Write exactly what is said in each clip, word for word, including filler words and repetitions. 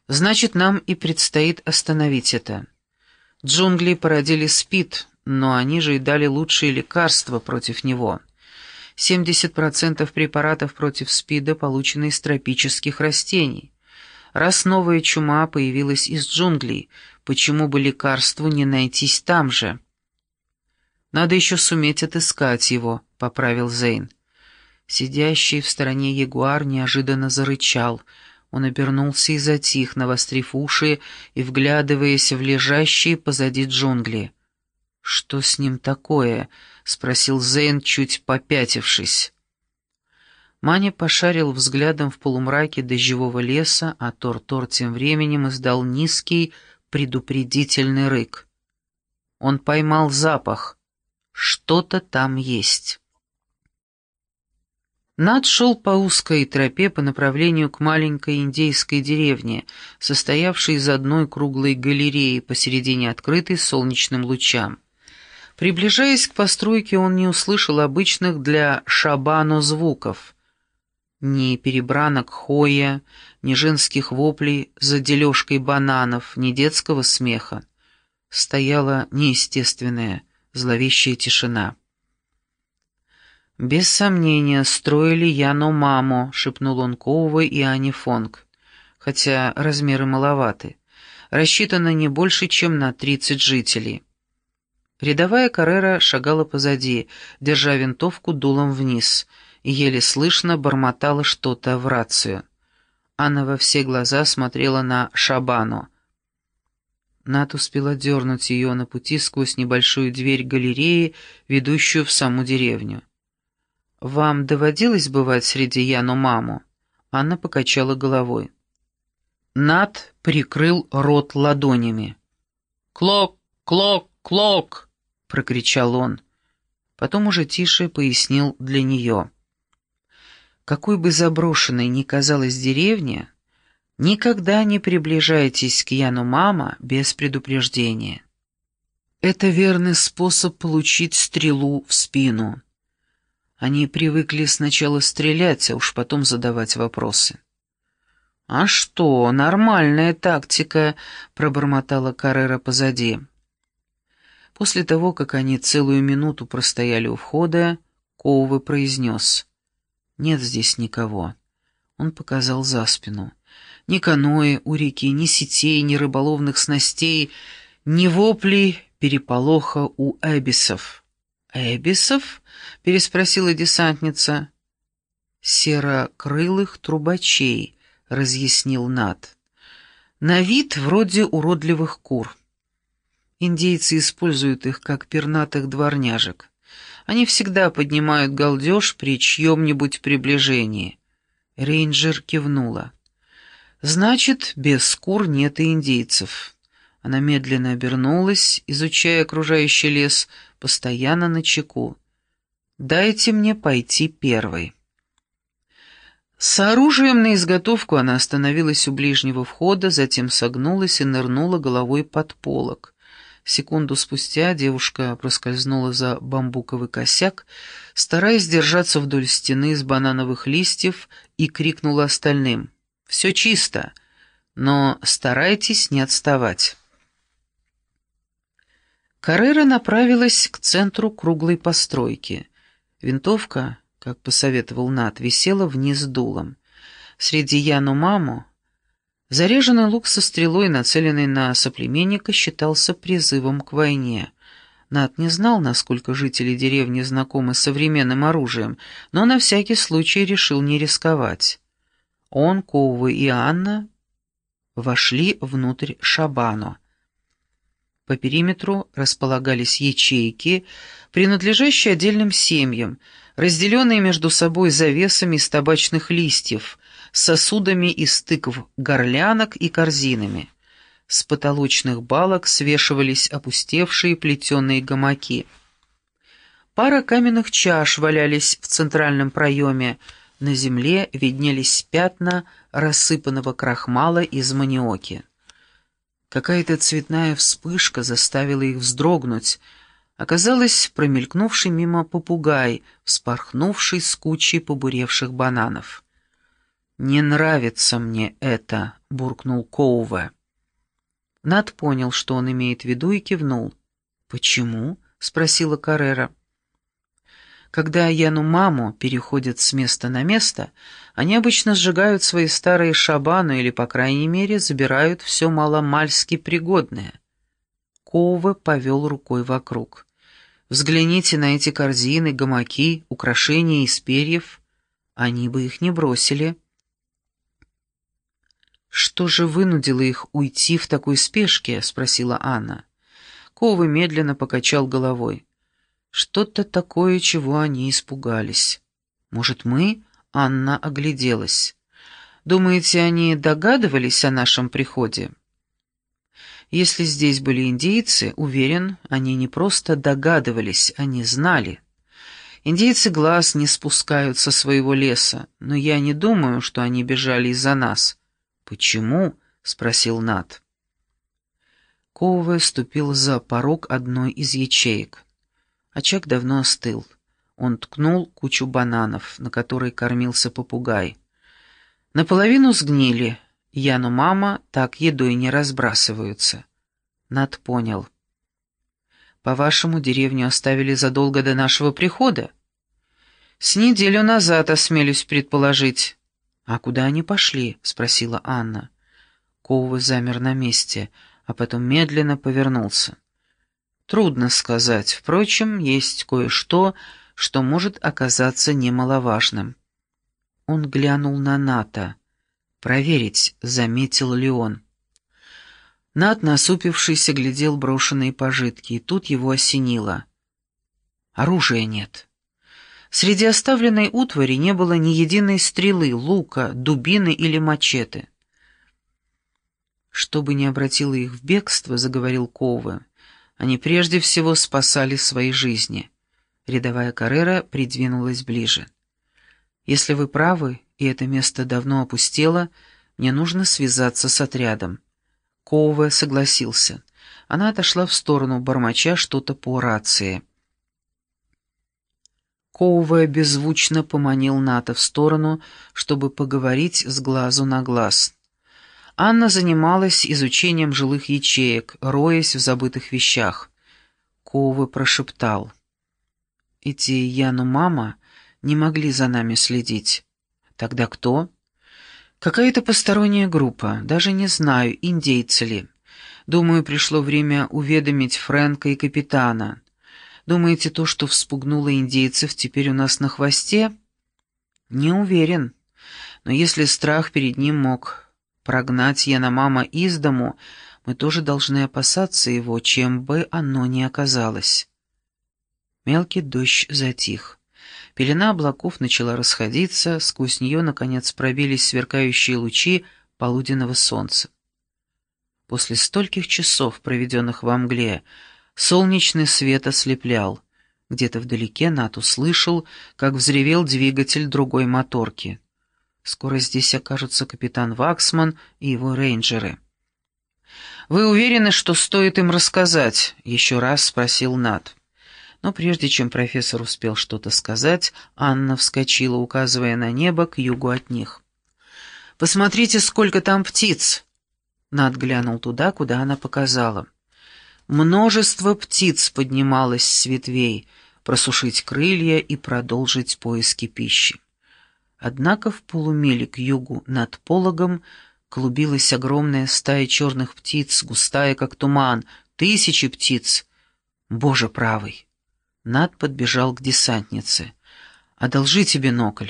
Значит, нам и предстоит остановить это. Джунгли породили СПИД, но они же и дали лучшие лекарства против него. семьдесят процентов препаратов против СПИДа получены из тропических растений. Раз новая чума появилась из джунглей, почему бы лекарству не найтись там же? Надо еще суметь отыскать его, — поправил Зейн. Сидящий в стороне ягуар неожиданно зарычал. Он обернулся и затих, навострив уши и вглядываясь в лежащие позади джунгли. «Что с ним такое?» — спросил Зейн, чуть попятившись. Маня пошарил взглядом в полумраке дождевого леса, а Тор-Тор тем временем издал низкий предупредительный рык. Он поймал запах. Что-то там есть. Над шел по узкой тропе по направлению к маленькой индейской деревне, состоявшей из одной круглой галереи, посередине открытой солнечным лучам. Приближаясь к постройке, он не услышал обычных для шабано звуков. Ни перебранок хоя, ни женских воплей за дележкой бананов, ни детского смеха. Стояла неестественная, зловещая тишина. «Без сомнения, строили Яно-Мамо», — шепнул он Коуве и Ане Фонг, хотя размеры маловаты. Рассчитано не больше, чем на тридцать жителей. Рядовая Каррера шагала позади, держа винтовку дулом вниз, и еле слышно бормотала что-то в рацию. Анна во все глаза смотрела на Шабану. Нат успела дернуть ее на пути сквозь небольшую дверь галереи, ведущую в саму деревню. «Вам доводилось бывать среди Яно-Мамо?» Анна покачала головой. Нат прикрыл рот ладонями. «Клок, клок, клок!» — прокричал он. Потом уже тише пояснил для нее. «Какой бы заброшенной ни казалась деревня, никогда не приближайтесь к Яно-Мамо без предупреждения. Это верный способ получить стрелу в спину. Они привыкли сначала стрелять, а уж потом задавать вопросы». «А что, нормальная тактика», — пробормотала Каррера позади. После того, как они целую минуту простояли у входа, Коуве произнес: «Нет здесь никого». Он показал за спину. Ни каноэ у реки, ни сетей, ни рыболовных снастей, ни воплей переполоха у эбисов. «Эбисов?» — переспросила десантница. «Серокрылых трубачей», — разъяснил Нат. «На вид вроде уродливых кур. Индейцы используют их как пернатых дворняжек. Они всегда поднимают галдеж при чьем-нибудь приближении». Рейнджер кивнула. «Значит, без кур нет и индейцев». Она медленно обернулась, изучая окружающий лес, постоянно начеку. «Дайте мне пойти первой». С оружием на изготовку она остановилась у ближнего входа, затем согнулась и нырнула головой под полог. Секунду спустя девушка проскользнула за бамбуковый косяк, стараясь держаться вдоль стены из банановых листьев, и крикнула остальным: «Все чисто, но старайтесь не отставать». Каррера направилась к центру круглой постройки. Винтовка, как посоветовал Нат, висела вниз дулом. Среди Яно-Мамо заряженный лук со стрелой, нацеленный на соплеменника, считался призывом к войне. Нат не знал, насколько жители деревни знакомы с современным оружием, но на всякий случай решил не рисковать. Он, Коуве и Анна вошли внутрь Шабано. По периметру располагались ячейки, принадлежащие отдельным семьям, разделенные между собой завесами из табачных листьев, сосудами из тыкв-горлянок и корзинами. С потолочных балок свешивались опустевшие плетеные гамаки. Пара каменных чаш валялись в центральном проеме, на земле виднелись пятна рассыпанного крахмала из маниоки. Какая-то цветная вспышка заставила их вздрогнуть. Оказалось, промелькнувший мимо попугай, вспорхнувший с кучей побуревших бананов. «Не нравится мне это», — буркнул Коуве. Нат понял, что он имеет в виду, и кивнул. «Почему?» — спросила Каррера. Когда Янумаму переходят с места на место, они обычно сжигают свои старые шабаны или, по крайней мере, забирают все маломальски пригодное. Коуве повел рукой вокруг. «Взгляните на эти корзины, гамаки, украшения из перьев. Они бы их не бросили». «Что же вынудило их уйти в такой спешке?» — спросила Анна. Коуве медленно покачал головой. «Что-то такое, чего они испугались. Может, мы?» — Анна огляделась. «Думаете, они догадывались о нашем приходе?» «Если здесь были индейцы, уверен, они не просто догадывались, они знали. Индейцы глаз не спускают со своего леса, но я не думаю, что они бежали из-за нас». «Почему?» — спросил Нат. Коуве ступил за порог одной из ячеек. Очаг давно остыл. Он ткнул кучу бананов, на которой кормился попугай. Наполовину сгнили. Янумама так едой не разбрасываются. Нат понял. «По-вашему, деревню оставили задолго до нашего прихода?» «С неделю назад, осмелюсь предположить». «А куда они пошли?» — спросила Анна. Коуве замер на месте, а потом медленно повернулся. «Трудно сказать. Впрочем, есть кое-что, что может оказаться немаловажным». Он глянул на Ната. «Проверить, заметил ли он». Нат, насупившийся, глядел брошенные пожитки, и тут его осенило. Оружия нет. Среди оставленной утвари не было ни единой стрелы, лука, дубины или мачете. «Чтобы не обратило их в бегство», — заговорил Коуве, — «они прежде всего спасали свои жизни». Рядовая Каррера придвинулась ближе. «Если вы правы, и это место давно опустело, мне нужно связаться с отрядом». Коуве согласился. Она отошла в сторону, бормоча что-то по рации. Коуве беззвучно поманил Ната в сторону, чтобы поговорить с глазу на глаз. Анна занималась изучением жилых ячеек, роясь в забытых вещах. Коуве прошептал. «Эти Янумама не могли за нами следить». «Тогда кто?» «Какая-то посторонняя группа, даже не знаю, индейцы ли. Думаю, пришло время уведомить Фрэнка и капитана. Думаете, то, что вспугнуло индейцев, теперь у нас на хвосте?» «Не уверен. Но если страх перед ним мог прогнать Янумама из дому, мы тоже должны опасаться его, чем бы оно ни оказалось». Мелкий дождь затих. Пелена облаков начала расходиться, сквозь нее, наконец, пробились сверкающие лучи полуденного солнца. После стольких часов, проведенных во мгле, солнечный свет ослеплял. Где-то вдалеке Нат услышал, как взревел двигатель другой моторки. Скоро здесь окажутся капитан Ваксман и его рейнджеры. «Вы уверены, что стоит им рассказать?» — еще раз спросил Нат. Но прежде чем профессор успел что-то сказать, Анна вскочила, указывая на небо к югу от них. «Посмотрите, сколько там птиц!» Нат глянул туда, куда она показала. Множество птиц поднималось с ветвей, просушить крылья и продолжить поиски пищи. Однако в полумиле к югу над пологом клубилась огромная стая черных птиц, густая, как туман, тысячи птиц. Боже правый! Нат подбежал к десантнице. «Одолжите бинокль».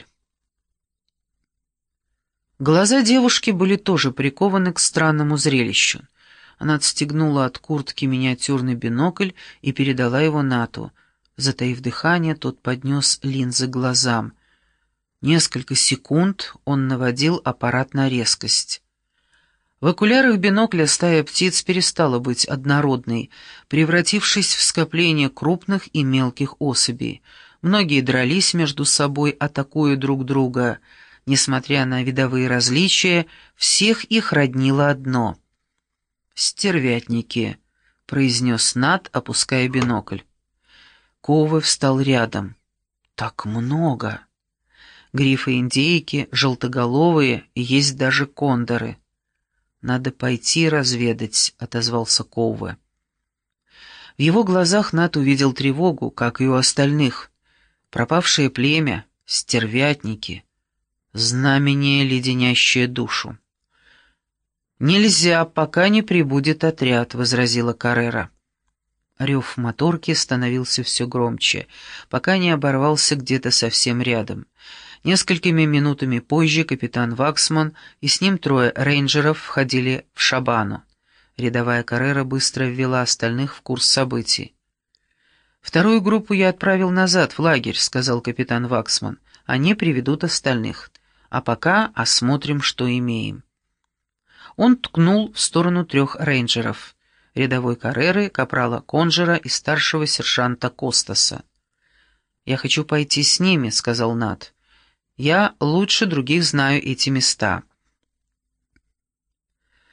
Глаза девушки были тоже прикованы к странному зрелищу. Она отстегнула от куртки миниатюрный бинокль и передала его Нату. Затаив дыхание, тот поднес линзы к глазам. Несколько секунд он наводил аппарат на резкость. В окулярах бинокля стая птиц перестала быть однородной, превратившись в скопление крупных и мелких особей. Многие дрались между собой, атакуя друг друга. Несмотря на видовые различия, всех их роднило одно. «Стервятники», — произнес Нат, опуская бинокль. Коуве встал рядом. «Так много!» Грифы-индейки, желтоголовые и есть даже кондоры. «Надо пойти разведать», — отозвался Коуве. В его глазах Нат увидел тревогу, как и у остальных. Пропавшее племя, стервятники, знамение, леденящее душу. «Нельзя, пока не прибудет отряд», — возразила Каррера. Рев моторки становился все громче, пока не оборвался где-то совсем рядом. Несколькими минутами позже капитан Ваксман и с ним трое рейнджеров входили в шабану. Рядовая Каррера быстро ввела остальных в курс событий. «Вторую группу я отправил назад, в лагерь», — сказал капитан Ваксман. «Они приведут остальных. А пока осмотрим, что имеем». Он ткнул в сторону трех рейнджеров, рядовой Карреры, капрала Конжера и старшего сержанта Костаса. «Я хочу пойти с ними», — сказал Нат. «Я лучше других знаю эти места».